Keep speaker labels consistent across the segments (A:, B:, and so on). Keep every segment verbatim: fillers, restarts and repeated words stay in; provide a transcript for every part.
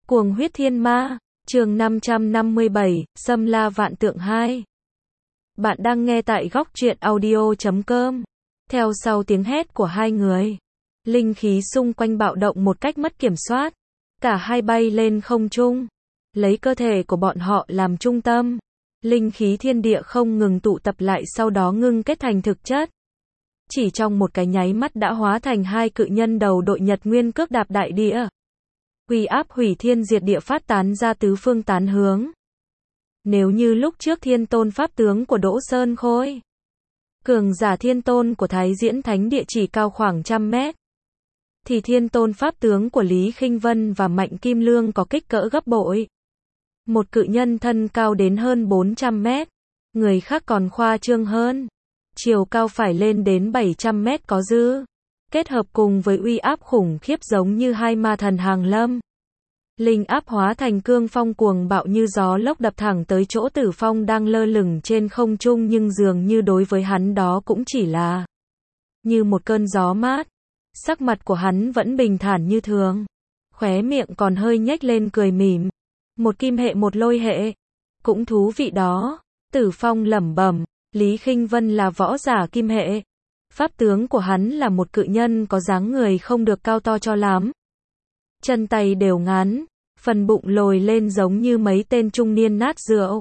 A: Cuồng huyết thiên ma, chương năm trăm năm mươi bảy, Xâm la vạn tượng hai. Bạn đang nghe tại góc truyện audio chấm com. Theo sau tiếng hét của hai người, linh khí xung quanh bạo động một cách mất kiểm soát. Cả hai bay lên không trung, lấy cơ thể của bọn họ làm trung tâm. Linh khí thiên địa không ngừng tụ tập lại, sau đó ngưng kết thành thực chất. Chỉ trong một cái nháy mắt đã hóa thành hai cự nhân đầu đội nhật nguyên cước đạp đại địa. Uy áp hủy thiên diệt địa phát tán ra tứ phương tán hướng. Nếu như lúc trước thiên tôn pháp tướng của Đỗ Sơn Khôi, cường giả thiên tôn của Thái Diễn Thánh Địa chỉ cao khoảng trăm mét, thì thiên tôn pháp tướng của Lý Khinh Vân và Mạnh Kim Lương có kích cỡ gấp bội. Một cự nhân thân cao đến hơn bốn trăm mét, người khác còn khoa trương hơn, chiều cao phải lên đến bảy trăm mét có dư. Kết hợp cùng với uy áp khủng khiếp giống như hai ma thần hàng lâm. Linh áp hóa thành cương phong cuồng bạo như gió lốc đập thẳng tới chỗ Tử Phong đang lơ lửng trên không trung, nhưng dường như đối với hắn đó cũng chỉ là như một cơn gió mát. Sắc mặt của hắn vẫn bình thản như thường, khóe miệng còn hơi nhếch lên cười mỉm. Một kim hệ một lôi hệ, cũng thú vị đó. Tử Phong lẩm bẩm, Lý Khinh Vân là võ giả kim hệ. Pháp tướng của hắn là một cự nhân có dáng người không được cao to cho lắm. Chân tay đều ngắn, phần bụng lồi lên giống như mấy tên trung niên nát rượu.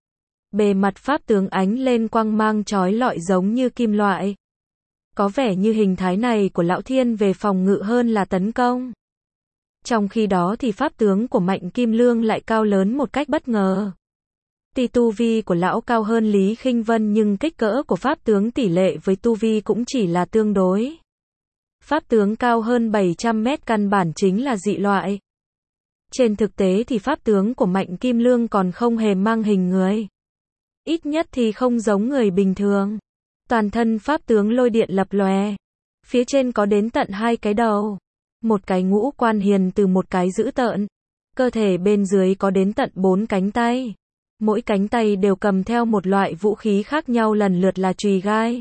A: Bề mặt pháp tướng ánh lên quang mang chói lọi giống như kim loại. Có vẻ như hình thái này của lão thiên về phòng ngự hơn là tấn công. Trong khi đó thì pháp tướng của Mạnh Kim Lương lại cao lớn một cách bất ngờ. Tuy tu vi của lão cao hơn Lý Khinh Vân, nhưng kích cỡ của pháp tướng tỷ lệ với tu vi cũng chỉ là tương đối. Pháp tướng cao hơn bảy trăm mét căn bản chính là dị loại. Trên thực tế thì pháp tướng của Mạnh Kim Lương còn không hề mang hình người. Ít nhất thì không giống người bình thường. Toàn thân pháp tướng lôi điện lập lòe. Phía trên có đến tận hai cái đầu. Một cái ngũ quan hiền từ, một cái dữ tợn. Cơ thể bên dưới có đến tận bốn cánh tay. Mỗi cánh tay đều cầm theo một loại vũ khí khác nhau, lần lượt là chùy gai,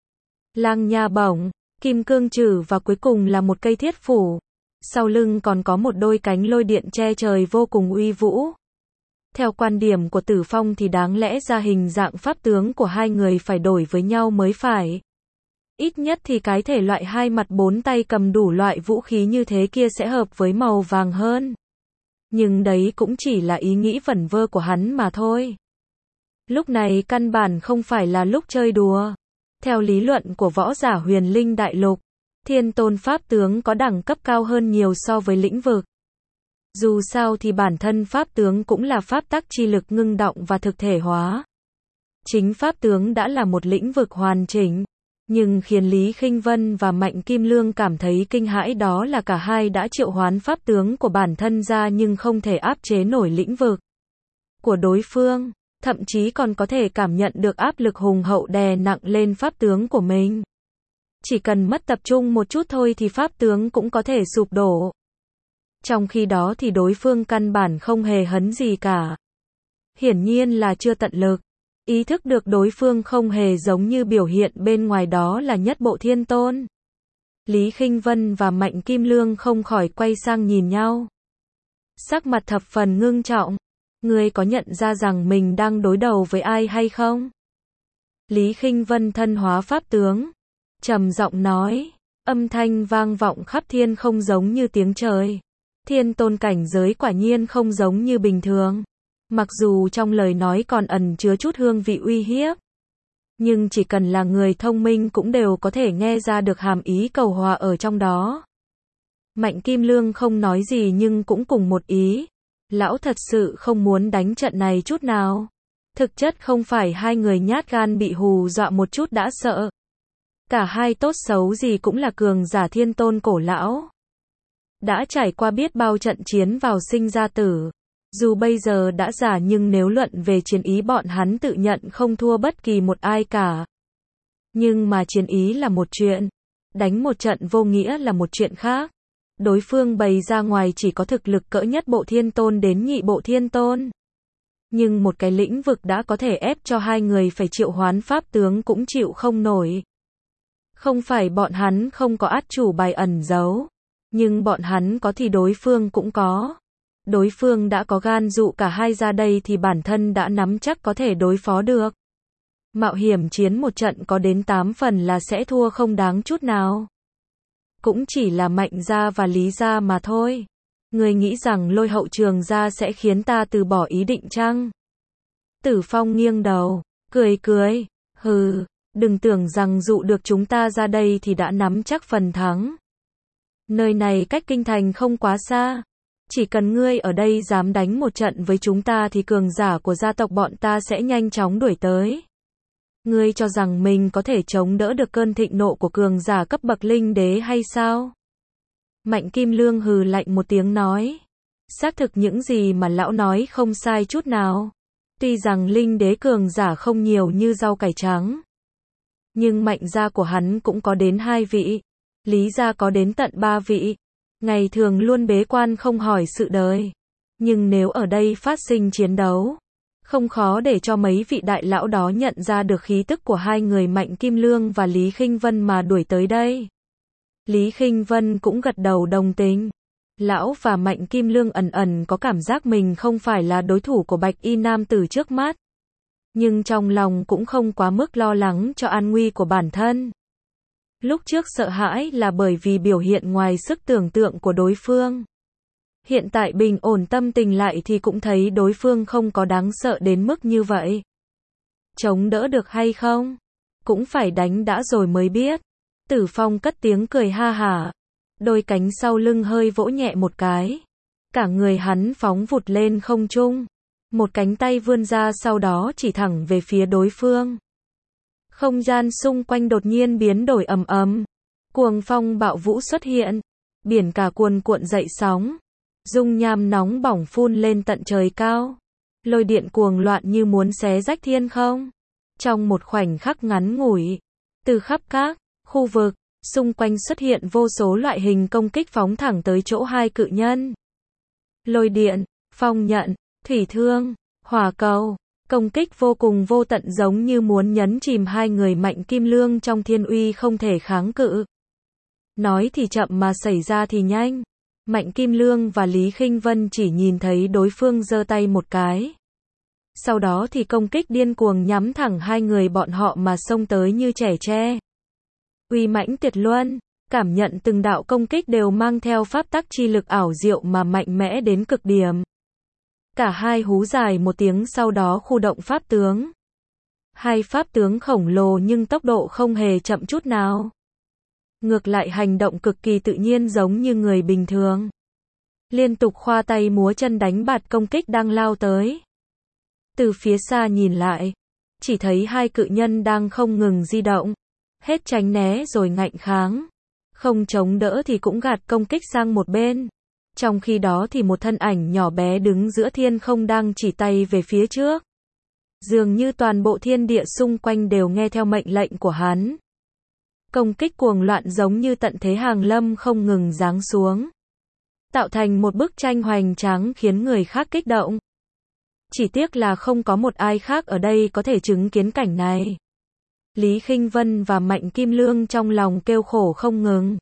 A: lang nha bổng, kim cương trử và cuối cùng là một cây thiết phủ. Sau lưng còn có một đôi cánh lôi điện che trời vô cùng uy vũ. Theo quan điểm của Tử Phong thì đáng lẽ ra hình dạng pháp tướng của hai người phải đổi với nhau mới phải. Ít nhất thì cái thể loại hai mặt bốn tay cầm đủ loại vũ khí như thế kia sẽ hợp với màu vàng hơn. Nhưng đấy cũng chỉ là ý nghĩ vẩn vơ của hắn mà thôi. Lúc này căn bản không phải là lúc chơi đùa. Theo lý luận của võ giả huyền linh đại lục, thiên tôn pháp tướng có đẳng cấp cao hơn nhiều so với lĩnh vực. Dù sao thì bản thân pháp tướng cũng là pháp tắc chi lực ngưng động và thực thể hóa. Chính pháp tướng đã là một lĩnh vực hoàn chỉnh. Nhưng khiến Lý Khinh Vân và Mạnh Kim Lương cảm thấy kinh hãi đó là cả hai đã triệu hoán pháp tướng của bản thân ra nhưng không thể áp chế nổi lĩnh vực của đối phương, thậm chí còn có thể cảm nhận được áp lực hùng hậu đè nặng lên pháp tướng của mình. Chỉ cần mất tập trung một chút thôi thì pháp tướng cũng có thể sụp đổ. Trong khi đó thì đối phương căn bản không hề hấn gì cả. Hiển nhiên là chưa tận lực. Ý thức được đối phương không hề giống như biểu hiện bên ngoài đó là nhất bộ thiên tôn. Lý Khinh Vân và Mạnh Kim Lương không khỏi quay sang nhìn nhau. Sắc mặt thập phần ngưng trọng. Ngươi có nhận ra rằng mình đang đối đầu với ai hay không? Lý Khinh Vân thân hóa pháp tướng, trầm giọng nói, âm thanh vang vọng khắp thiên không giống như tiếng trời. Thiên tôn cảnh giới quả nhiên không giống như bình thường. Mặc dù trong lời nói còn ẩn chứa chút hương vị uy hiếp, nhưng chỉ cần là người thông minh cũng đều có thể nghe ra được hàm ý cầu hòa ở trong đó. Mạnh Kim Lương không nói gì nhưng cũng cùng một ý. Lão thật sự không muốn đánh trận này chút nào. Thực chất không phải hai người nhát gan bị hù dọa một chút đã sợ. Cả hai tốt xấu gì cũng là cường giả thiên tôn cổ lão. Đã trải qua biết bao trận chiến vào sinh ra tử. Dù bây giờ đã già nhưng nếu luận về chiến ý bọn hắn tự nhận không thua bất kỳ một ai cả. Nhưng mà chiến ý là một chuyện, đánh một trận vô nghĩa là một chuyện khác. Đối phương bày ra ngoài chỉ có thực lực cỡ nhất bộ thiên tôn đến nhị bộ thiên tôn. Nhưng một cái lĩnh vực đã có thể ép cho hai người phải triệu hoán pháp tướng cũng chịu không nổi. Không phải bọn hắn không có át chủ bài ẩn giấu, nhưng bọn hắn có thì đối phương cũng có. đối phương đã có gan dụ cả hai ra đây thì bản thân đã nắm chắc có thể đối phó được. Mạo hiểm chiến một trận có đến tám phần là sẽ thua không đáng chút nào. Cũng chỉ là Mạnh gia và Lý gia mà thôi. Ngươi nghĩ rằng Lôi Hậu Trường gia sẽ khiến ta từ bỏ ý định chăng? Tử Phong nghiêng đầu, cười cười, hừ, đừng tưởng rằng dụ được chúng ta ra đây thì đã nắm chắc phần thắng. Nơi này cách kinh thành không quá xa. Chỉ cần ngươi ở đây dám đánh một trận với chúng ta thì cường giả của gia tộc bọn ta sẽ nhanh chóng đuổi tới. Ngươi cho rằng mình có thể chống đỡ được cơn thịnh nộ của cường giả cấp bậc linh đế hay sao? Mạnh Kim Lương hừ lạnh một tiếng nói. Xác thực những gì mà lão nói không sai chút nào. Tuy rằng linh đế cường giả không nhiều như rau cải trắng. Nhưng Mạnh gia của hắn cũng có đến hai vị. Lý gia có đến tận ba vị. Ngày thường luôn bế quan không hỏi sự đời. Nhưng nếu ở đây phát sinh chiến đấu, không khó để cho mấy vị đại lão đó nhận ra được khí tức của hai người Mạnh Kim Lương và Lý Khinh Vân mà đuổi tới đây. Lý Khinh Vân cũng gật đầu đồng tình. Lão và Mạnh Kim Lương ẩn ẩn có cảm giác mình không phải là đối thủ của Bạch Y nam tử trước mắt. Nhưng trong lòng cũng không quá mức lo lắng cho an nguy của bản thân. Lúc trước sợ hãi là bởi vì biểu hiện ngoài sức tưởng tượng của đối phương. Hiện tại bình ổn tâm tình lại thì cũng thấy đối phương không có đáng sợ đến mức như vậy. Chống đỡ được hay không? Cũng phải đánh đã rồi mới biết. Tử Phong cất tiếng cười ha hả. Đôi cánh sau lưng hơi vỗ nhẹ một cái. Cả người hắn phóng vụt lên không trung. Một cánh tay vươn ra sau đó chỉ thẳng về phía đối phương. Không gian xung quanh đột nhiên biến đổi ầm ầm. Cuồng phong bạo vũ xuất hiện. Biển cả cuồn cuộn dậy sóng. Dung nham nóng bỏng phun lên tận trời cao. Lôi điện cuồng loạn như muốn xé rách thiên không. Trong một khoảnh khắc ngắn ngủi, từ khắp các khu vực xung quanh xuất hiện vô số loại hình công kích phóng thẳng tới chỗ hai cự nhân. Lôi điện, phong nhận, thủy thương, hỏa cầu, công kích vô cùng vô tận giống như muốn nhấn chìm hai người Mạnh Kim Lương trong thiên uy không thể kháng cự. Nói thì chậm mà xảy ra thì nhanh. Mạnh Kim Lương và Lý Khinh Vân chỉ nhìn thấy đối phương giơ tay một cái. Sau đó thì công kích điên cuồng nhắm thẳng hai người bọn họ mà xông tới như trẻ tre. Uy mãnh tuyệt luân, cảm nhận từng đạo công kích đều mang theo pháp tắc chi lực ảo diệu mà mạnh mẽ đến cực điểm. Cả hai hú dài một tiếng sau đó khu động pháp tướng. Hai pháp tướng khổng lồ nhưng tốc độ không hề chậm chút nào. Ngược lại hành động cực kỳ tự nhiên giống như người bình thường. Liên tục khoa tay múa chân đánh bạt công kích đang lao tới. Từ phía xa nhìn lại, chỉ thấy hai cự nhân đang không ngừng di động. Hết tránh né rồi ngạnh kháng. Không chống đỡ thì cũng gạt công kích sang một bên. Trong khi đó thì một thân ảnh nhỏ bé đứng giữa thiên không đang chỉ tay về phía trước. Dường như toàn bộ thiên địa xung quanh đều nghe theo mệnh lệnh của hắn. Công kích cuồng loạn giống như tận thế hàng lâm không ngừng giáng xuống. Tạo thành một bức tranh hoành tráng khiến người khác kích động. Chỉ tiếc là không có một ai khác ở đây có thể chứng kiến cảnh này. Lý Khinh Vân và Mạnh Kim Lương trong lòng kêu khổ không ngừng.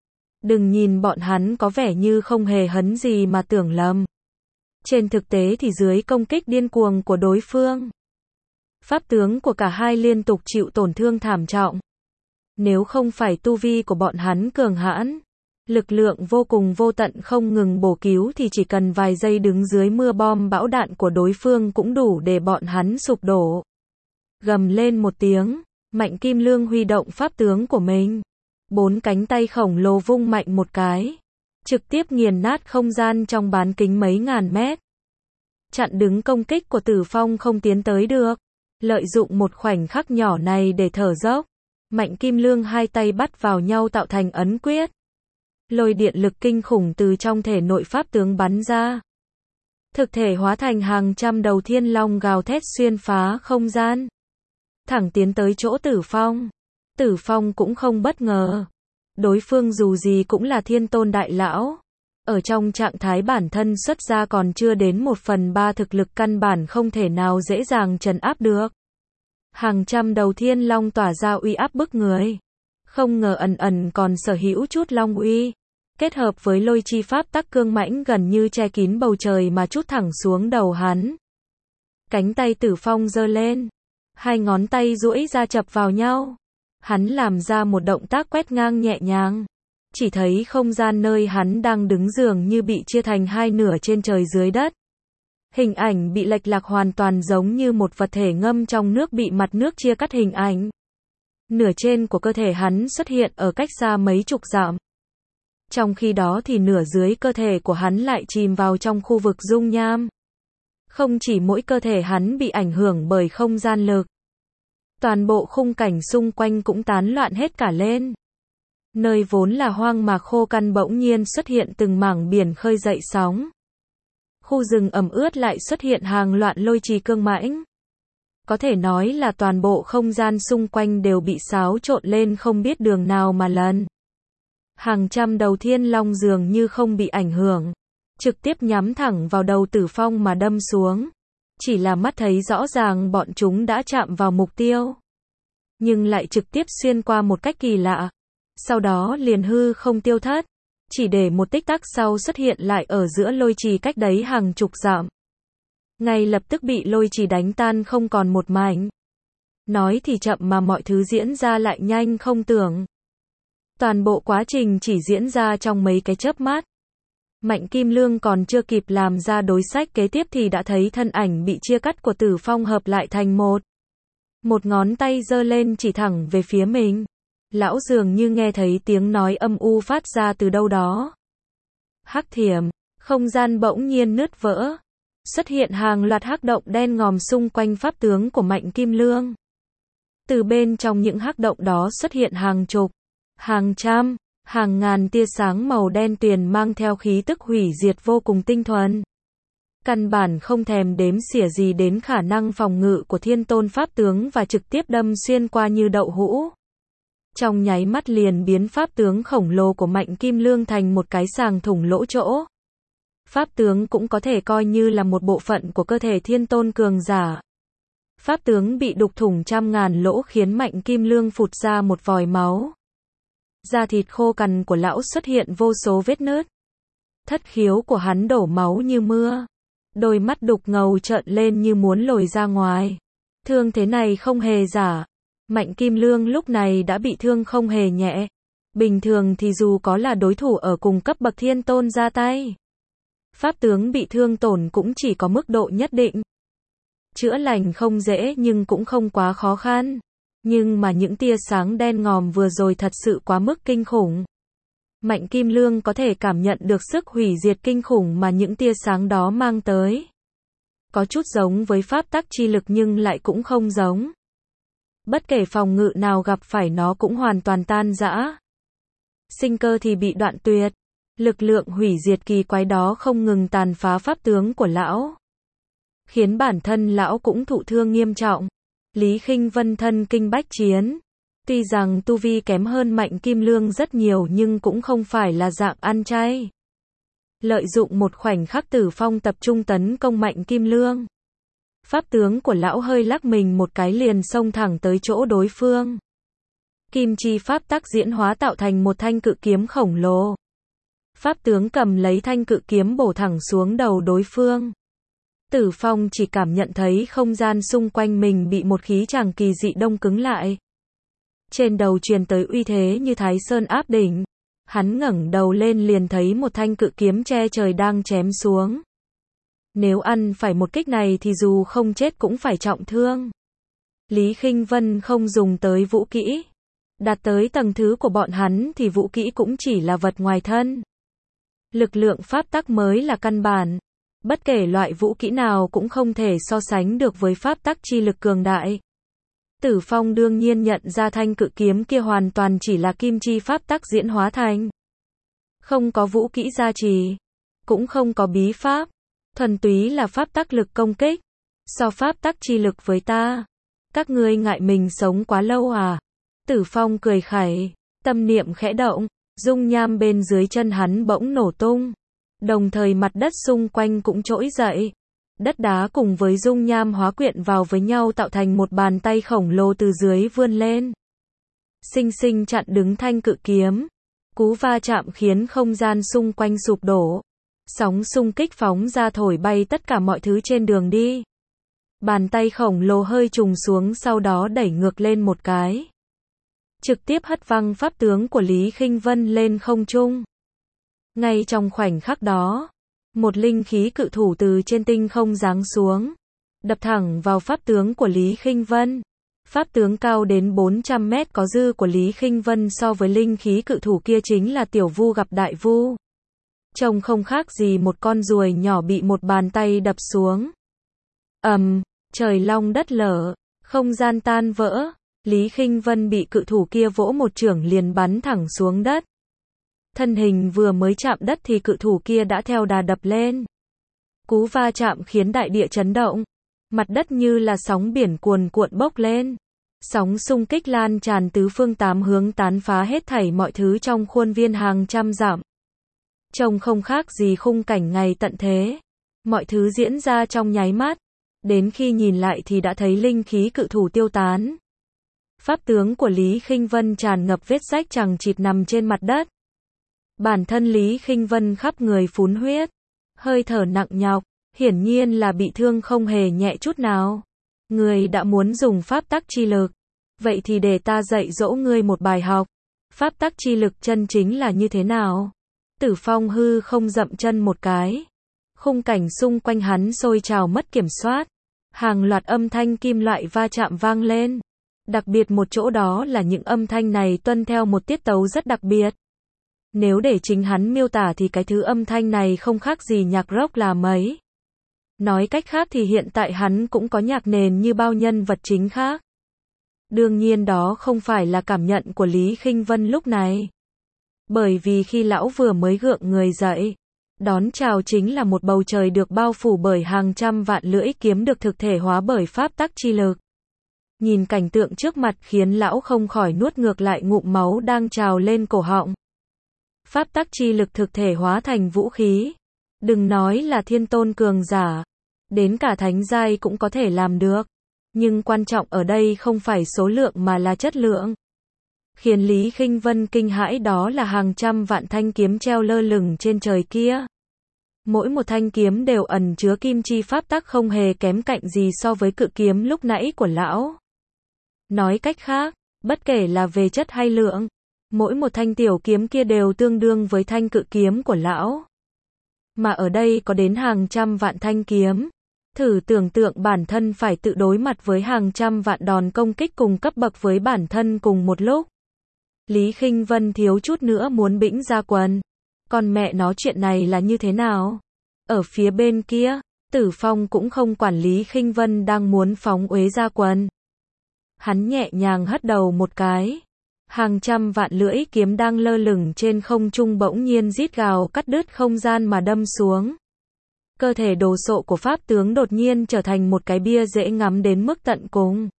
A: Đừng nhìn bọn hắn có vẻ như không hề hấn gì mà tưởng lầm. Trên thực tế thì dưới công kích điên cuồng của đối phương, pháp tướng của cả hai liên tục chịu tổn thương thảm trọng. Nếu không phải tu vi của bọn hắn cường hãn, lực lượng vô cùng vô tận không ngừng bổ cứu thì chỉ cần vài giây đứng dưới mưa bom bão đạn của đối phương cũng đủ để bọn hắn sụp đổ. Gầm lên một tiếng, Mạnh Kim Lương huy động pháp tướng của mình. Bốn cánh tay khổng lồ vung mạnh một cái, trực tiếp nghiền nát không gian trong bán kính mấy ngàn mét. Chặn đứng công kích của Tử Phong không tiến tới được. Lợi dụng một khoảnh khắc nhỏ này để thở dốc, Mạnh Kim Lương hai tay bắt vào nhau tạo thành ấn quyết. Lôi điện lực kinh khủng từ trong thể nội pháp tướng bắn ra. Thực thể hóa thành hàng trăm đầu thiên long gào thét xuyên phá không gian. Thẳng tiến tới chỗ Tử Phong. Tử Phong cũng không bất ngờ. Đối phương dù gì cũng là thiên tôn đại lão. Ở trong trạng thái bản thân xuất ra còn chưa đến một phần ba thực lực căn bản không thể nào dễ dàng trấn áp được. Hàng trăm đầu thiên long tỏa ra uy áp bức người. Không ngờ ẩn ẩn còn sở hữu chút long uy. kết hợp với lôi chi pháp tắc cương mãnh gần như che kín bầu trời mà trút thẳng xuống đầu hắn. Cánh tay Tử Phong giơ lên, hai ngón tay duỗi ra chập vào nhau. Hắn làm ra một động tác quét ngang nhẹ nhàng. Chỉ thấy không gian nơi hắn đang đứng dường như bị chia thành hai nửa trên trời dưới đất. Hình ảnh bị lệch lạc hoàn toàn giống như một vật thể ngâm trong nước bị mặt nước chia cắt hình ảnh. Nửa trên của cơ thể hắn xuất hiện ở cách xa mấy chục dặm. Trong khi đó thì nửa dưới cơ thể của hắn lại chìm vào trong khu vực dung nham. Không chỉ mỗi cơ thể hắn bị ảnh hưởng bởi không gian lực. Toàn bộ khung cảnh xung quanh cũng tán loạn hết cả lên. Nơi vốn là hoang mạc khô căn bỗng nhiên xuất hiện từng mảng biển khơi dậy sóng. Khu rừng ẩm ướt lại xuất hiện hàng loạt lôi trì cương mãnh. Có thể nói là toàn bộ không gian xung quanh đều bị xáo trộn lên không biết đường nào mà lần. Hàng trăm đầu thiên long dường như không bị ảnh hưởng, trực tiếp nhắm thẳng vào đầu Tử Phong mà đâm xuống. Chỉ là mắt thấy rõ ràng bọn chúng đã chạm vào mục tiêu, nhưng lại trực tiếp xuyên qua một cách kỳ lạ. Sau đó liền hư không tiêu thất, chỉ để một tích tắc sau xuất hiện lại ở giữa lôi trì cách đấy hàng chục dặm. Ngay lập tức bị lôi trì đánh tan không còn một mảnh. Nói thì chậm mà mọi thứ diễn ra lại nhanh không tưởng. Toàn bộ quá trình chỉ diễn ra trong mấy cái chớp mắt. Mạnh Kim Lương còn chưa kịp làm ra đối sách kế tiếp thì đã thấy thân ảnh bị chia cắt của Tử Phong hợp lại thành một. Một ngón tay giơ lên chỉ thẳng về phía mình. Lão dường như nghe thấy tiếng nói âm u phát ra từ đâu đó. Hắc thiểm, không gian bỗng nhiên nứt vỡ. Xuất hiện hàng loạt hắc động đen ngòm xung quanh pháp tướng của Mạnh Kim Lương. Từ bên trong những hắc động đó xuất hiện hàng chục, hàng trăm, hàng ngàn tia sáng màu đen tuyền mang theo khí tức hủy diệt vô cùng tinh thuần. Căn bản không thèm đếm xỉa gì đến khả năng phòng ngự của thiên tôn pháp tướng và trực tiếp đâm xuyên qua như đậu hũ. Trong nháy mắt liền biến pháp tướng khổng lồ của Mạnh Kim Lương thành một cái sàng thủng lỗ chỗ. Pháp tướng cũng có thể coi như là một bộ phận của cơ thể thiên tôn cường giả. Pháp tướng bị đục thủng trăm ngàn lỗ khiến Mạnh Kim Lương phụt ra một vòi máu. Da thịt khô cằn của lão xuất hiện vô số vết nứt. Thất khiếu của hắn đổ máu như mưa. Đôi mắt đục ngầu trợn lên như muốn lồi ra ngoài. Thương thế này không hề giả. Mạnh Kim Lương lúc này đã bị thương không hề nhẹ. Bình thường thì dù có là đối thủ ở cùng cấp bậc thiên tôn ra tay, pháp tướng bị thương tổn cũng chỉ có mức độ nhất định. Chữa lành không dễ nhưng cũng không quá khó khăn. Nhưng mà những tia sáng đen ngòm vừa rồi thật sự quá mức kinh khủng. Mạnh Kim Lương có thể cảm nhận được sức hủy diệt kinh khủng mà những tia sáng đó mang tới. Có chút giống với pháp tắc chi lực nhưng lại cũng không giống. Bất kể phòng ngự nào gặp phải nó cũng hoàn toàn tan rã. Sinh cơ thì bị đoạn tuyệt. Lực lượng hủy diệt kỳ quái đó không ngừng tàn phá pháp tướng của lão, khiến bản thân lão cũng thụ thương nghiêm trọng. Lý Khinh Vân thân kinh bách chiến. Tuy rằng tu vi kém hơn Mạnh Kim Lương rất nhiều nhưng cũng không phải là dạng ăn chay. Lợi dụng một khoảnh khắc Tử Phong tập trung tấn công Mạnh Kim Lương. Pháp tướng của lão hơi lắc mình một cái liền xông thẳng tới chỗ đối phương. Kim chi pháp tắc diễn hóa tạo thành một thanh cự kiếm khổng lồ. Pháp tướng cầm lấy thanh cự kiếm bổ thẳng xuống đầu đối phương. Tử Phong chỉ cảm nhận thấy không gian xung quanh mình bị một khí tràng kỳ dị đông cứng lại. Trên đầu truyền tới uy thế như Thái Sơn áp đỉnh. Hắn ngẩng đầu lên liền thấy một thanh cự kiếm che trời đang chém xuống. Nếu ăn phải một kích này thì dù không chết cũng phải trọng thương. Lý Khinh Vân không dùng tới vũ kỹ. Đạt tới tầng thứ của bọn hắn thì vũ kỹ cũng chỉ là vật ngoài thân. Lực lượng pháp tắc mới là căn bản. Bất kể loại vũ kỹ nào cũng không thể so sánh được với pháp tắc chi lực cường đại. Tử Phong đương nhiên nhận ra thanh cự kiếm kia hoàn toàn chỉ là kim chi pháp tắc diễn hóa thành. Không có vũ kỹ gia trì, cũng không có bí pháp, thuần túy là pháp tắc lực công kích. So pháp tắc chi lực với ta, các ngươi ngại mình sống quá lâu à? Tử Phong cười khẩy, tâm niệm khẽ động, dung nham bên dưới chân hắn bỗng nổ tung. Đồng thời mặt đất xung quanh cũng trỗi dậy. Đất đá cùng với dung nham hóa quyện vào với nhau tạo thành một bàn tay khổng lồ từ dưới vươn lên. Xinh xinh chặn đứng thanh cự kiếm. Cú va chạm khiến không gian xung quanh sụp đổ. Sóng xung kích phóng ra thổi bay tất cả mọi thứ trên đường đi. Bàn tay khổng lồ hơi trùng xuống sau đó đẩy ngược lên một cái. Trực tiếp hất văng pháp tướng của Lý Khinh Vân lên không trung. Ngay trong khoảnh khắc đó, một linh khí cự thủ từ trên tinh không giáng xuống, đập thẳng vào pháp tướng của Lý Khinh Vân. Pháp tướng cao đến bốn trăm mét có dư của Lý Khinh Vân so với linh khí cự thủ kia chính là tiểu vu gặp đại vu. Trông không khác gì một con ruồi nhỏ bị một bàn tay đập xuống. Ầm, um, trời long đất lở, không gian tan vỡ, Lý Khinh Vân bị cự thủ kia vỗ một chưởng liền bắn thẳng xuống đất. Thân hình vừa mới chạm đất thì cự thủ kia đã theo đà đập lên. Cú va chạm khiến đại địa chấn động. Mặt đất như là sóng biển cuồn cuộn bốc lên. Sóng xung kích lan tràn tứ phương tám hướng tán phá hết thảy mọi thứ trong khuôn viên hàng trăm dặm. Trông không khác gì khung cảnh ngày tận thế. Mọi thứ diễn ra trong nháy mắt. Đến khi nhìn lại thì đã thấy linh khí cự thủ tiêu tán. Pháp tướng của Lý Khinh Vân tràn ngập vết rách chằng chịt nằm trên mặt đất. Bản thân Lý Khinh Vân khắp người phún huyết. Hơi thở nặng nhọc. Hiển nhiên là bị thương không hề nhẹ chút nào. Người đã muốn dùng pháp tắc chi lực. Vậy thì để ta dạy dỗ ngươi một bài học. Pháp tắc chi lực chân chính là như thế nào? Tử Phong hư không dậm chân một cái. Khung cảnh xung quanh hắn sôi trào mất kiểm soát. Hàng loạt âm thanh kim loại va chạm vang lên. Đặc biệt một chỗ đó là những âm thanh này tuân theo một tiết tấu rất đặc biệt. Nếu để chính hắn miêu tả thì cái thứ âm thanh này không khác gì nhạc rock là mấy. Nói cách khác thì hiện tại hắn cũng có nhạc nền như bao nhân vật chính khác. Đương nhiên đó không phải là cảm nhận của Lý Khinh Vân lúc này. Bởi vì khi lão vừa mới gượng người dậy, đón chào chính là một bầu trời được bao phủ bởi hàng trăm vạn lưỡi kiếm được thực thể hóa bởi pháp tắc chi lực. Nhìn cảnh tượng trước mặt khiến lão không khỏi nuốt ngược lại ngụm máu đang trào lên cổ họng. Pháp tắc chi lực thực thể hóa thành vũ khí. Đừng nói là thiên tôn cường giả. Đến cả thánh giai cũng có thể làm được. Nhưng quan trọng ở đây không phải số lượng mà là chất lượng. Khiến Lý Khinh Vân kinh hãi đó là hàng trăm vạn thanh kiếm treo lơ lửng trên trời kia. Mỗi một thanh kiếm đều ẩn chứa kim chi pháp tắc không hề kém cạnh gì so với cự kiếm lúc nãy của lão. Nói cách khác, bất kể là về chất hay lượng, mỗi một thanh tiểu kiếm kia đều tương đương với thanh cự kiếm của lão. Mà ở đây có đến hàng trăm vạn thanh kiếm. Thử tưởng tượng bản thân phải tự đối mặt với hàng trăm vạn đòn công kích cùng cấp bậc với bản thân cùng một lúc. Lý Khinh Vân thiếu chút nữa muốn bĩnh ra quần. Còn mẹ nó chuyện này là như thế nào? Ở phía bên kia, Tử Phong cũng không quản Lý Khinh Vân đang muốn phóng uế ra quần. Hắn nhẹ nhàng hất đầu một cái. Hàng trăm vạn lưỡi kiếm đang lơ lửng trên không trung bỗng nhiên rít gào cắt đứt không gian mà đâm xuống. Cơ thể đồ sộ của pháp tướng đột nhiên trở thành một cái bia dễ ngắm đến mức tận cùng.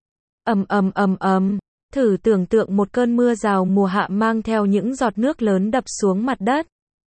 A: Ầm ầm ầm ầm, thử tưởng tượng một cơn mưa rào mùa hạ mang theo những giọt nước lớn đập xuống mặt đất.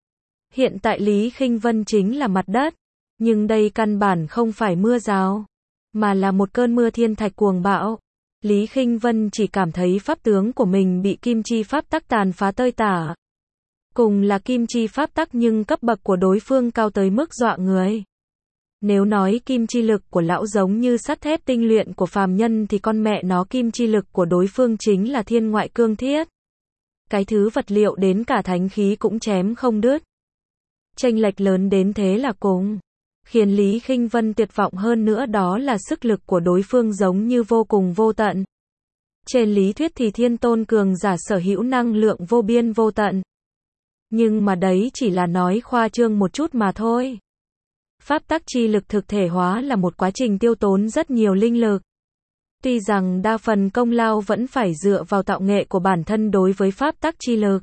A: Hiện tại Lý Khinh Vân chính là mặt đất, nhưng đây căn bản không phải mưa rào, mà là một cơn mưa thiên thạch cuồng bạo. Lý Khinh Vân chỉ cảm thấy pháp tướng của mình bị kim chi pháp tắc tàn phá tơi tả. Cùng là kim chi pháp tắc nhưng cấp bậc của đối phương cao tới mức dọa người. Nếu nói kim chi lực của lão giống như sắt thép tinh luyện của phàm nhân thì con mẹ nó kim chi lực của đối phương chính là thiên ngoại cương thiết. Cái thứ vật liệu đến cả thánh khí cũng chém không đứt. Chênh lệch lớn đến thế là cùng. Khiến Lý Khinh Vân tuyệt vọng hơn nữa đó là sức lực của đối phương giống như vô cùng vô tận. Trên lý thuyết thì thiên tôn cường giả sở hữu năng lượng vô biên vô tận. Nhưng mà đấy chỉ là nói khoa trương một chút mà thôi. Pháp tắc chi lực thực thể hóa là một quá trình tiêu tốn rất nhiều linh lực. Tuy rằng đa phần công lao vẫn phải dựa vào tạo nghệ của bản thân đối với pháp tắc chi lực.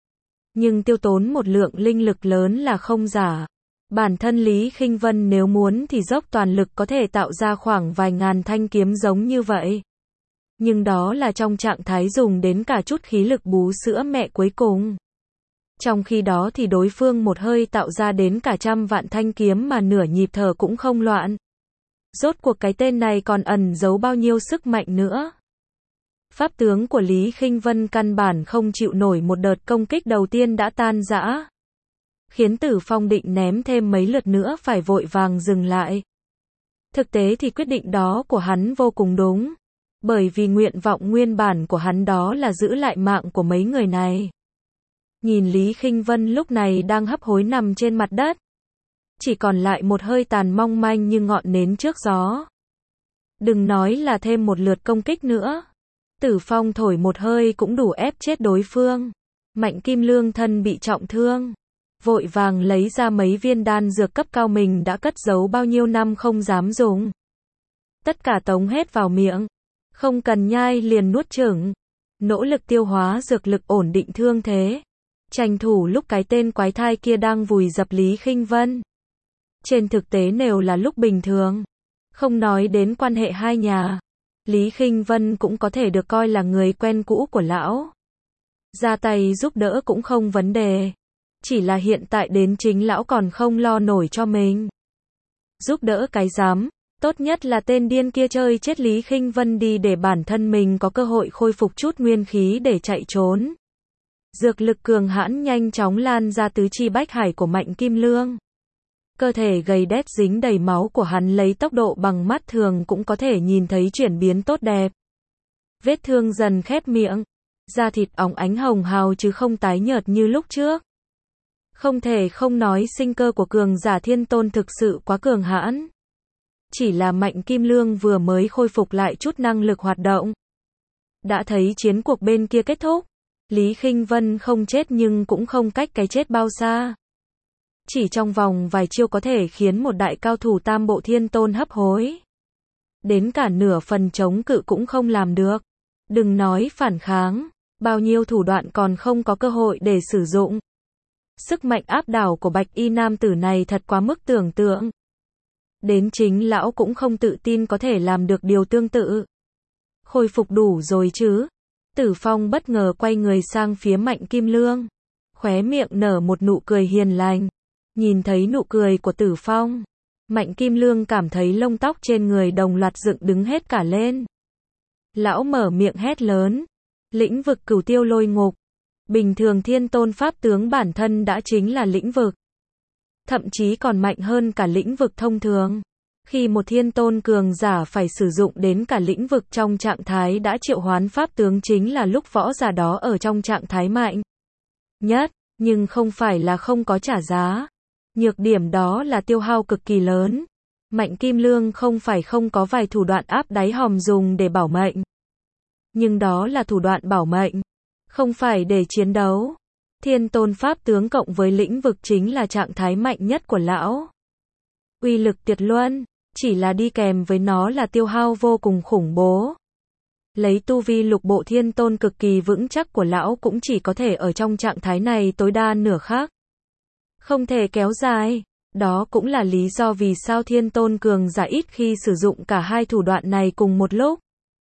A: Nhưng tiêu tốn một lượng linh lực lớn là không giả. Bản thân Lý Khinh Vân nếu muốn thì dốc toàn lực có thể tạo ra khoảng vài ngàn thanh kiếm giống như vậy. Nhưng đó là trong trạng thái dùng đến cả chút khí lực bú sữa mẹ cuối cùng. Trong khi đó thì đối phương một hơi tạo ra đến cả trăm vạn thanh kiếm mà nửa nhịp thở cũng không loạn. Rốt cuộc cái tên này còn ẩn giấu bao nhiêu sức mạnh nữa? Pháp tướng của Lý Khinh Vân căn bản không chịu nổi một đợt công kích đầu tiên đã tan rã, khiến Tử Phong định ném thêm mấy lượt nữa phải vội vàng dừng lại. Thực tế thì quyết định đó của hắn vô cùng đúng, bởi vì nguyện vọng nguyên bản của hắn đó là giữ lại mạng của mấy người này. Nhìn Lý Khinh Vân lúc này đang hấp hối nằm trên mặt đất, chỉ còn lại một hơi tàn mong manh như ngọn nến trước gió. Đừng nói là thêm một lượt công kích nữa, Tử Phong thổi một hơi cũng đủ ép chết đối phương. Mạnh Kim Lương thân bị trọng thương, vội vàng lấy ra mấy viên đan dược cấp cao mình đã cất giấu bao nhiêu năm không dám dùng. Tất cả tống hết vào miệng, không cần nhai liền nuốt chửng, nỗ lực tiêu hóa dược lực ổn định thương thế, tranh thủ lúc cái tên quái thai kia đang vùi dập Lý Khinh Vân. Trên thực tế đều là lúc bình thường, không nói đến quan hệ hai nhà, Lý Khinh Vân cũng có thể được coi là người quen cũ của lão. Ra tay giúp đỡ cũng không vấn đề, chỉ là hiện tại đến chính lão còn không lo nổi cho mình. Giúp đỡ cái dám, tốt nhất là tên điên kia chơi chết Lý Khinh Vân đi để bản thân mình có cơ hội khôi phục chút nguyên khí để chạy trốn. Dược lực cường hãn nhanh chóng lan ra tứ chi bách hải của Mạnh Kim Lương. Cơ thể gầy đét dính đầy máu của hắn lấy tốc độ bằng mắt thường cũng có thể nhìn thấy chuyển biến tốt đẹp. Vết thương dần khép miệng, da thịt óng ánh hồng hào chứ không tái nhợt như lúc trước. Không thể không nói sinh cơ của cường giả thiên tôn thực sự quá cường hãn. Chỉ là Mạnh Kim Lương vừa mới khôi phục lại chút năng lực hoạt động, đã thấy chiến cuộc bên kia kết thúc. Lý Khinh Vân không chết nhưng cũng không cách cái chết bao xa. Chỉ trong vòng vài chiêu có thể khiến một đại cao thủ tam bộ thiên tôn hấp hối. Đến cả nửa phần chống cự cũng không làm được. Đừng nói phản kháng, bao nhiêu thủ đoạn còn không có cơ hội để sử dụng. Sức mạnh áp đảo của bạch y nam tử này thật quá mức tưởng tượng. Đến chính lão cũng không tự tin có thể làm được điều tương tự. Khôi phục đủ rồi chứ? Tử Phong bất ngờ quay người sang phía Mạnh Kim Lương, khóe miệng nở một nụ cười hiền lành. Nhìn thấy nụ cười của Tử Phong, Mạnh Kim Lương cảm thấy lông tóc trên người đồng loạt dựng đứng hết cả lên. Lão mở miệng hét lớn, lĩnh vực cửu tiêu lôi ngục. Bình thường thiên tôn pháp tướng bản thân đã chính là lĩnh vực, thậm chí còn mạnh hơn cả lĩnh vực thông thường. Khi một thiên tôn cường giả phải sử dụng đến cả lĩnh vực trong trạng thái đã triệu hoán pháp tướng chính là lúc võ giả đó ở trong trạng thái mạnh nhất, nhưng không phải là không có trả giá. Nhược điểm đó là tiêu hao cực kỳ lớn. Mạnh Kim Lương không phải không có vài thủ đoạn áp đáy hòm dùng để bảo mệnh, nhưng đó là thủ đoạn bảo mệnh, không phải để chiến đấu. Thiên tôn pháp tướng cộng với lĩnh vực chính là trạng thái mạnh nhất của lão. Uy lực tuyệt luân, chỉ là đi kèm với nó là tiêu hao vô cùng khủng bố. Lấy tu vi lục bộ thiên tôn cực kỳ vững chắc của lão cũng chỉ có thể ở trong trạng thái này tối đa nửa khắc, không thể kéo dài. Đó cũng là lý do vì sao thiên tôn cường giả ít khi sử dụng cả hai thủ đoạn này cùng một lúc.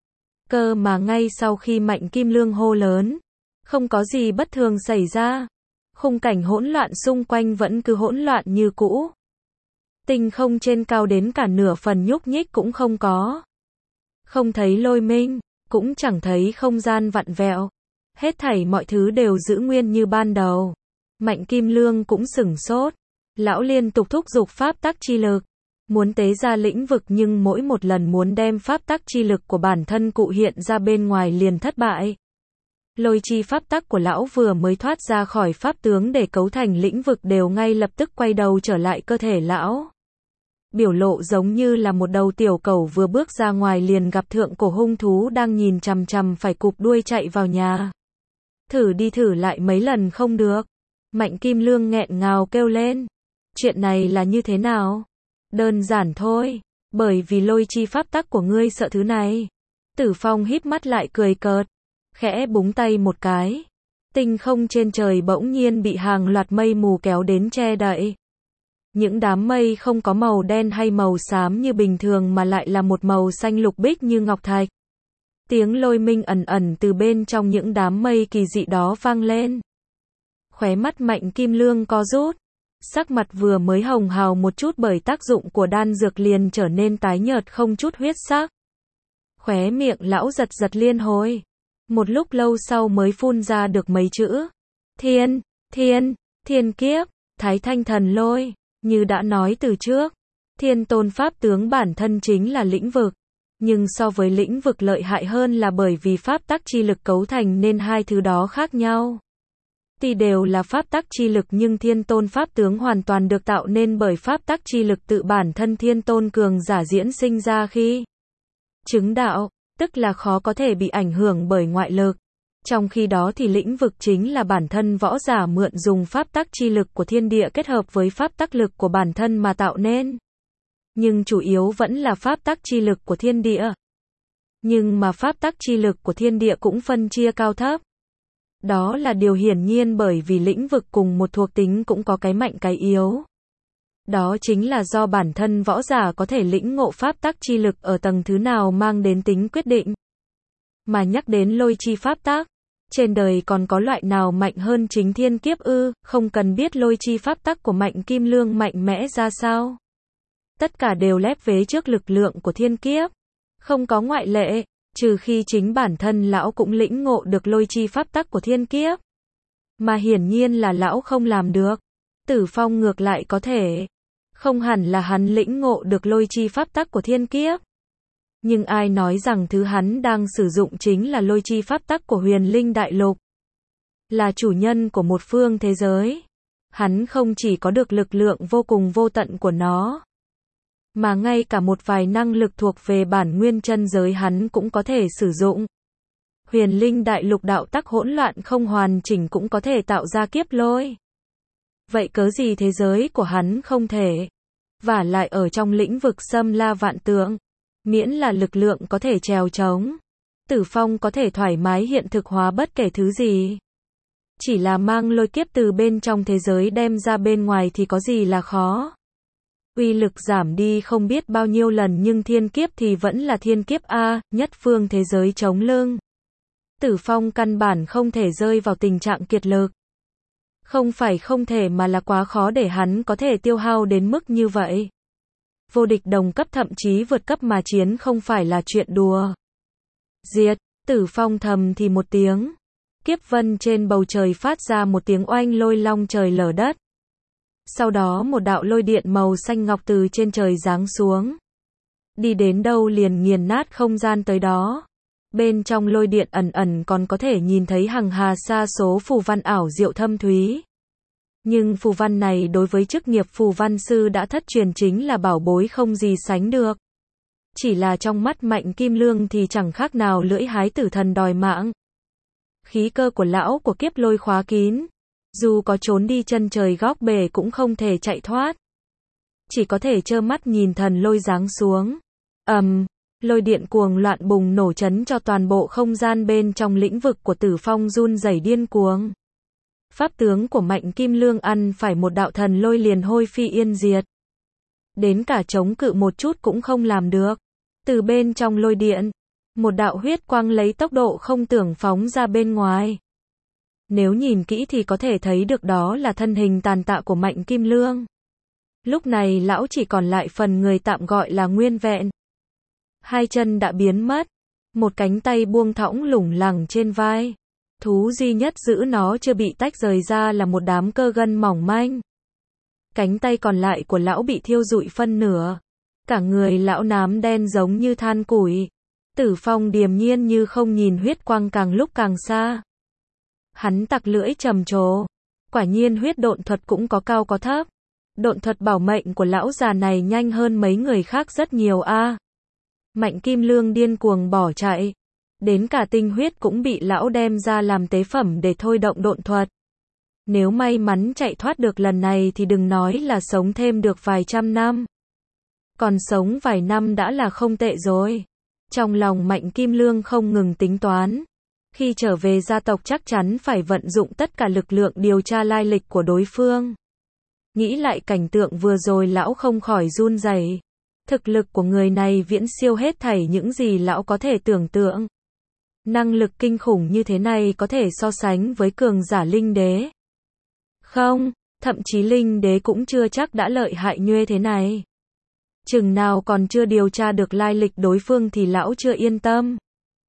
A: Cơ mà ngay sau khi Mạnh Kim Lương hô lớn, không có gì bất thường xảy ra. Khung cảnh hỗn loạn xung quanh vẫn cứ hỗn loạn như cũ. Tinh không trên cao đến cả nửa phần nhúc nhích cũng không có. Không thấy lôi minh, cũng chẳng thấy không gian vặn vẹo. Hết thảy mọi thứ đều giữ nguyên như ban đầu. Mạnh Kim Lương cũng sửng sốt. Lão liên tục thúc giục pháp tắc chi lực, muốn tế ra lĩnh vực nhưng mỗi một lần muốn đem pháp tắc chi lực của bản thân cụ hiện ra bên ngoài liền thất bại. Lôi chi pháp tắc của lão vừa mới thoát ra khỏi pháp tướng để cấu thành lĩnh vực đều ngay lập tức quay đầu trở lại cơ thể lão. Biểu lộ giống như là một đầu tiểu cẩu vừa bước ra ngoài liền gặp thượng cổ hung thú đang nhìn chằm chằm phải cụp đuôi chạy vào nhà. Thử đi thử lại mấy lần không được. Mạnh Kim Lương nghẹn ngào kêu lên. Chuyện này là như thế nào? Đơn giản thôi, bởi vì lôi chi pháp tắc của ngươi sợ thứ này. Tử Phong híp mắt lại cười cợt, khẽ búng tay một cái. Tinh không trên trời bỗng nhiên bị hàng loạt mây mù kéo đến che đậy. Những đám mây không có màu đen hay màu xám như bình thường mà lại là một màu xanh lục bích như ngọc thạch. Tiếng lôi minh ẩn ẩn từ bên trong những đám mây kỳ dị đó vang lên. Khóe mắt Mạnh Kim Lương co rút. Sắc mặt vừa mới hồng hào một chút bởi tác dụng của đan dược liền trở nên tái nhợt không chút huyết sắc. Khóe miệng lão giật giật liên hồi. Một lúc lâu sau mới phun ra được mấy chữ. Thiên, thiên, thiên kiếp, Thái Thanh thần lôi. Như đã nói từ trước, thiên tôn pháp tướng bản thân chính là lĩnh vực. Nhưng so với lĩnh vực lợi hại hơn là bởi vì pháp tắc chi lực cấu thành nên hai thứ đó khác nhau. Tuy đều là pháp tắc chi lực nhưng thiên tôn pháp tướng hoàn toàn được tạo nên bởi pháp tắc chi lực tự bản thân thiên tôn cường giả diễn sinh ra khi chứng đạo, tức là khó có thể bị ảnh hưởng bởi ngoại lực. Trong khi đó thì lĩnh vực chính là bản thân võ giả mượn dùng pháp tắc chi lực của thiên địa kết hợp với pháp tắc lực của bản thân mà tạo nên. Nhưng chủ yếu vẫn là pháp tắc chi lực của thiên địa. Nhưng mà pháp tắc chi lực của thiên địa cũng phân chia cao thấp. Đó là điều hiển nhiên bởi vì lĩnh vực cùng một thuộc tính cũng có cái mạnh cái yếu. Đó chính là do bản thân võ giả có thể lĩnh ngộ pháp tắc chi lực ở tầng thứ nào mang đến tính quyết định. Mà nhắc đến lôi chi pháp tắc, trên đời còn có loại nào mạnh hơn chính thiên kiếp ư, không cần biết lôi chi pháp tắc của Mạnh Kim Lương mạnh mẽ ra sao. Tất cả đều lép vế trước lực lượng của thiên kiếp. Không có ngoại lệ, trừ khi chính bản thân lão cũng lĩnh ngộ được lôi chi pháp tắc của thiên kiếp. Mà hiển nhiên là lão không làm được. Tử Phong ngược lại có thể. Không hẳn là hắn lĩnh ngộ được lôi chi pháp tắc của thiên kiếp. Nhưng ai nói rằng thứ hắn đang sử dụng chính là lôi chi pháp tắc của huyền linh đại lục. Là chủ nhân của một phương thế giới. Hắn không chỉ có được lực lượng vô cùng vô tận của nó. Mà ngay cả một vài năng lực thuộc về bản nguyên chân giới hắn cũng có thể sử dụng. Huyền linh đại lục đạo tắc hỗn loạn không hoàn chỉnh cũng có thể tạo ra kiếp lôi. Vậy cớ gì thế giới của hắn không thể? Vả lại ở trong lĩnh vực xâm la vạn tượng. Miễn là lực lượng có thể trèo trống. Tử Phong có thể thoải mái hiện thực hóa bất kể thứ gì. Chỉ là mang lôi kiếp từ bên trong thế giới đem ra bên ngoài thì có gì là khó. Uy lực giảm đi không biết bao nhiêu lần nhưng thiên kiếp thì vẫn là thiên kiếp A, nhất phương thế giới chống lưng. Tử Phong căn bản không thể rơi vào tình trạng kiệt lực. Không phải không thể mà là quá khó để hắn có thể tiêu hao đến mức như vậy. Vô địch đồng cấp thậm chí vượt cấp mà chiến không phải là chuyện đùa. Diệt, Tử Phong thầm thì một tiếng. Kiếp vân trên bầu trời phát ra một tiếng oanh lôi long trời lở đất. Sau đó một đạo lôi điện màu xanh ngọc từ trên trời giáng xuống. Đi đến đâu liền nghiền nát không gian tới đó. Bên trong lôi điện ẩn ẩn còn có thể nhìn thấy hằng hà sa số phù văn ảo diệu thâm thúy. Nhưng phù văn này đối với chức nghiệp phù văn sư đã thất truyền chính là bảo bối không gì sánh được. Chỉ là trong mắt Mạnh Kim Lương thì chẳng khác nào lưỡi hái tử thần đòi mạng. Khí cơ của lão của kiếp lôi khóa kín. Dù có trốn đi chân trời góc bể cũng không thể chạy thoát. Chỉ có thể trơ mắt nhìn thần lôi giáng xuống. ầm, um, lôi điện cuồng loạn bùng nổ chấn cho toàn bộ không gian bên trong lĩnh vực của Tử Phong run rẩy điên cuồng. Pháp tướng của Mạnh Kim Lương ăn phải một đạo thần lôi liền hôi phi yên diệt. Đến cả chống cự một chút cũng không làm được. Từ bên trong lôi điện, một đạo huyết quang lấy tốc độ không tưởng phóng ra bên ngoài. Nếu nhìn kỹ thì có thể thấy được đó là thân hình tàn tạ của Mạnh Kim Lương. Lúc này lão chỉ còn lại phần người tạm gọi là nguyên vẹn. Hai chân đã biến mất, một cánh tay buông thõng lủng lẳng trên vai. Thú duy nhất giữ nó chưa bị tách rời ra là một đám cơ gân mỏng manh. Cánh tay còn lại của lão bị thiêu rụi phân nửa. Cả người lão nám đen giống như than củi. Tử Phong điềm nhiên như không nhìn huyết quang càng lúc càng xa. Hắn tặc lưỡi trầm trồ. Quả nhiên huyết độn thuật cũng có cao có thấp. Độn thuật bảo mệnh của lão già này nhanh hơn mấy người khác rất nhiều a. À. Mạnh Kim Lương điên cuồng bỏ chạy. Đến cả tinh huyết cũng bị lão đem ra làm tế phẩm để thôi động độn thuật. Nếu may mắn chạy thoát được lần này thì đừng nói là sống thêm được vài trăm năm. Còn sống vài năm đã là không tệ rồi. Trong lòng Mạnh Kim Lương không ngừng tính toán. Khi trở về gia tộc chắc chắn phải vận dụng tất cả lực lượng điều tra lai lịch của đối phương. Nghĩ lại cảnh tượng vừa rồi lão không khỏi run rẩy. Thực lực của người này viễn siêu hết thảy những gì lão có thể tưởng tượng. Năng lực kinh khủng như thế này có thể so sánh với cường giả linh đế. Không, thậm chí linh đế cũng chưa chắc đã lợi hại như thế này. Chừng nào còn chưa điều tra được lai lịch đối phương thì lão chưa yên tâm.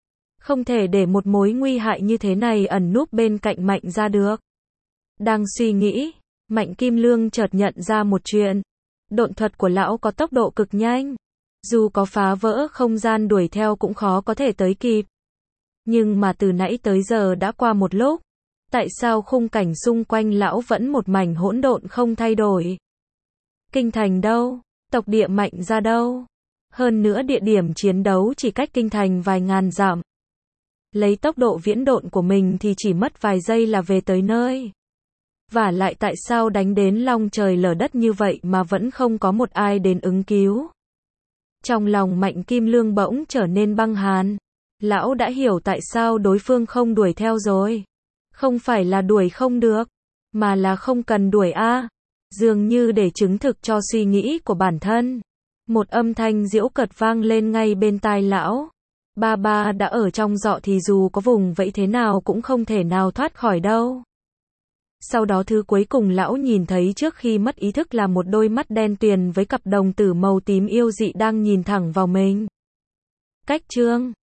A: Không thể để một mối nguy hại như thế này ẩn núp bên cạnh Mạnh Gia được. Đang suy nghĩ, Mạnh Kim Lương chợt nhận ra một chuyện. Độn thuật của lão có tốc độ cực nhanh. Dù có phá vỡ không gian đuổi theo cũng khó có thể tới kịp. Nhưng mà từ nãy tới giờ đã qua một lúc. Tại sao khung cảnh xung quanh lão vẫn một mảnh hỗn độn không thay đổi? Kinh thành đâu? Tộc địa Mạnh Gia đâu? Hơn nữa địa điểm chiến đấu chỉ cách kinh thành vài ngàn dặm. Lấy tốc độ viễn độn của mình thì chỉ mất vài giây là về tới nơi. Vả lại tại sao đánh đến long trời lở đất như vậy mà vẫn không có một ai đến ứng cứu? Trong lòng Mạnh Kim Lương bỗng trở nên băng hàn. Lão đã hiểu tại sao đối phương không đuổi theo rồi. Không phải là đuổi không được, mà là không cần đuổi a. Dường như để chứng thực cho suy nghĩ của bản thân. Một âm thanh giễu cợt vang lên ngay bên tai lão. Ba ba đã ở trong dọ thì dù có vùng vẫy thế nào cũng không thể nào thoát khỏi đâu. Sau đó thứ cuối cùng lão nhìn thấy trước khi mất ý thức là một đôi mắt đen tuyền với cặp đồng tử màu tím yêu dị đang nhìn thẳng vào mình. Cách chương